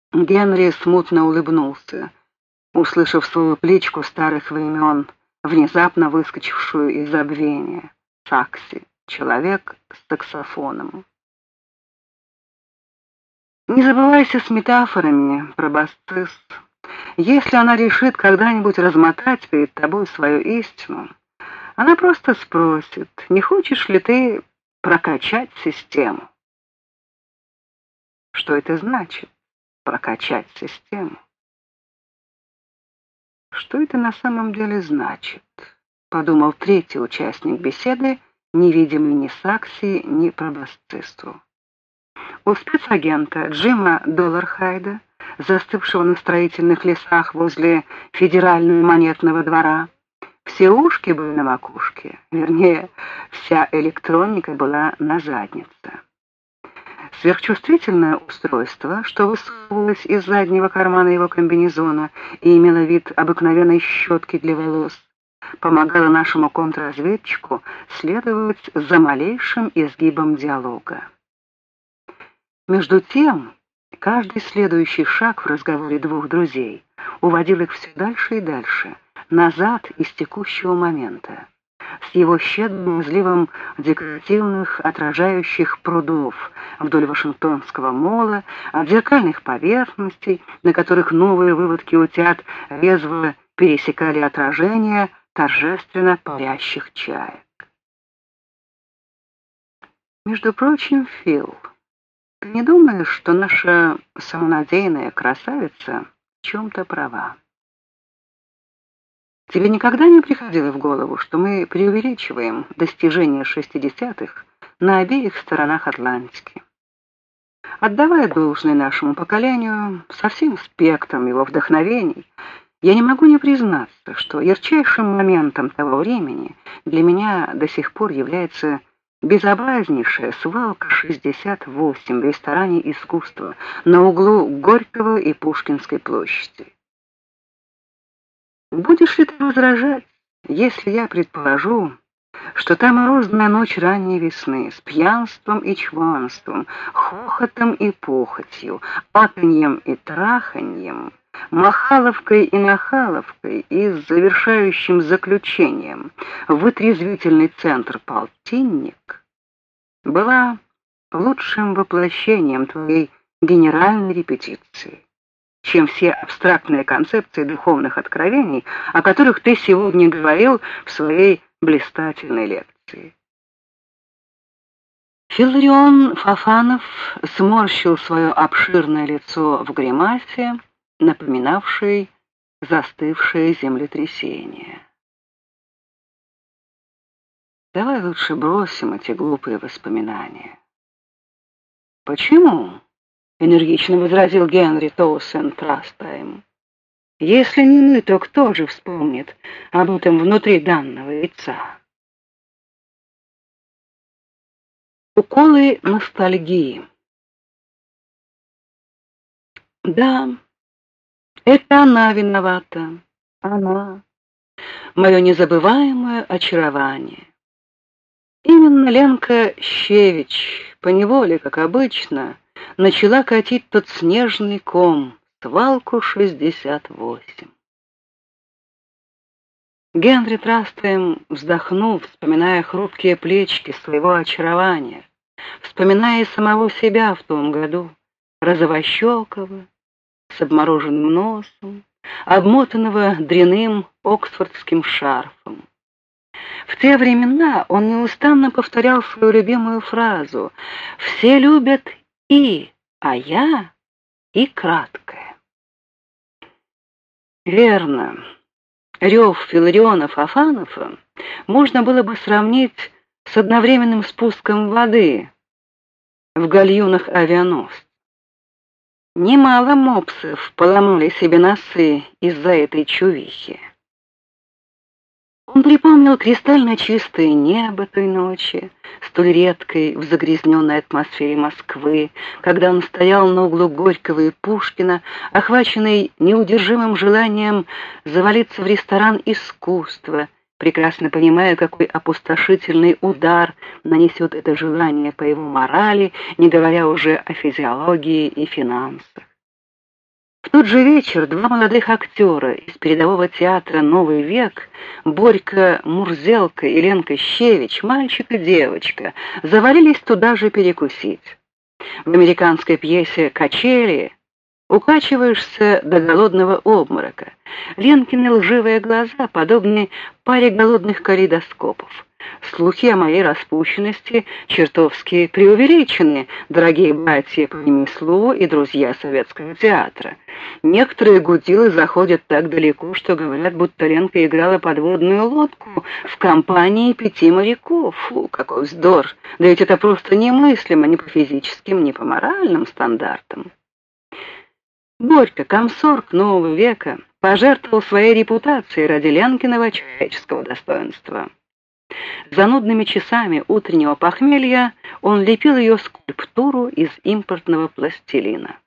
Генри смутно улыбнулся, услышав свою кличку старых времен, внезапно выскочившую из забвения. Сакси, человек с саксофоном. Не забывайся с метафорами, пробасцис. Если она решит когда-нибудь размотать перед тобой свою истину, она просто спросит, не хочешь ли ты прокачать систему? Что это значит, прокачать систему? Что это на самом деле значит? Подумал третий участник беседы, невидимый ни Сакси, ни пробасцисту. У спецагента Джима Доллархайда, застывшего на строительных лесах возле Федерального монетного двора, все ушки были на макушке, вернее, вся электроника была на заднице. Сверхчувствительное устройство, что высовывалось из заднего кармана его комбинезона и имело вид обыкновенной щетки для волос, помогало нашему контрразведчику следовать за малейшим изгибом диалога. Между тем, каждый следующий шаг в разговоре двух друзей уводил их все дальше и дальше, назад из текущего момента, с его щедрым изливом декоративных отражающих прудов вдоль Вашингтонского мола, от зеркальных поверхностей, на которых новые выводки утят резво пересекали отражения торжественно парящих чаек. Между прочим, Фил, ты не думаешь, что наша самонадеянная красавица в чем-то права? Тебе никогда не приходило в голову, что мы преувеличиваем достижения 60-х на обеих сторонах Атлантики? Отдавая должное нашему поколению со всем спектром его вдохновений, я не могу не признаться, что ярчайшим моментом того времени для меня до сих пор является безобразнейшая свалка 68 в ресторане искусства на углу Горького и Пушкинской площади. Будешь ли ты возражать, если я предположу, что та морозная ночь ранней весны с пьянством и чванством, хохотом и похотью, аканьем и траханьем, махаловкой и нахаловкой и с завершающим заключением вытрезвительный центр «Полтинник» была лучшим воплощением твоей генеральной репетиции, чем все абстрактные концепции духовных откровений, о которых ты сегодня говорил в своей блистательной лекции. Филарион Фофанов сморщил свое обширное лицо в гримасе, напоминавшей застывшее землетрясение. Давай лучше бросим эти глупые воспоминания. Почему? Энергично возразил Генри Тоусен-Трастайм. Если не мы, то кто же вспомнит об этом внутри данного яйца? Уколы ностальгии. Да, это она виновата. Она. Мое незабываемое очарование. Именно Ленка Щевич, поневоле, как обычно, начала катить тот снежный ком, свалку 68. Генри Трастайм вздохнул, вспоминая хрупкие плечики своего очарования, вспоминая самого себя в том году, розовощекого, с обмороженным носом, обмотанного дряным оксфордским шарфом. В те времена он неустанно повторял свою любимую фразу «Все любят и, а я и краткое». Верно. Рев Филариона Фофанова можно было бы сравнить с одновременным спуском воды в гальюнах авианосца. Немало мопсов поломали себе носы из-за этой чувихи. Он припомнил кристально чистое небо той ночи, столь редкой в загрязненной атмосфере Москвы, когда он стоял на углу Горького и Пушкина, охваченный неудержимым желанием завалиться в ресторан искусства, прекрасно понимая, какой опустошительный удар нанесет это желание по его морали, не говоря уже о физиологии и финансах. тот же вечер два молодых актера из передового театра «Новый век», Борька Мурзелка и Ленка Щевич, мальчик и девочка, завалились туда же перекусить. В американской пьесе «Качели» укачиваешься до голодного обморока. Ленкины лживые глаза подобны паре голодных калейдоскопов. Слухи о моей распущенности чертовски преувеличены, дорогие братья по ремеслу и друзья советского театра. Некоторые гудилы заходят так далеко, что говорят, будто Ленка играла подводную лодку в компании 5 моряков. Фу, какой вздор! Да ведь это просто немыслимо ни по физическим, ни по моральным стандартам. Борька, комсорг нового века, пожертвовал своей репутацией ради Ленкиного человеческого достоинства. Занудными часами утреннего похмелья он лепил ее скульптуру из импортного пластилина.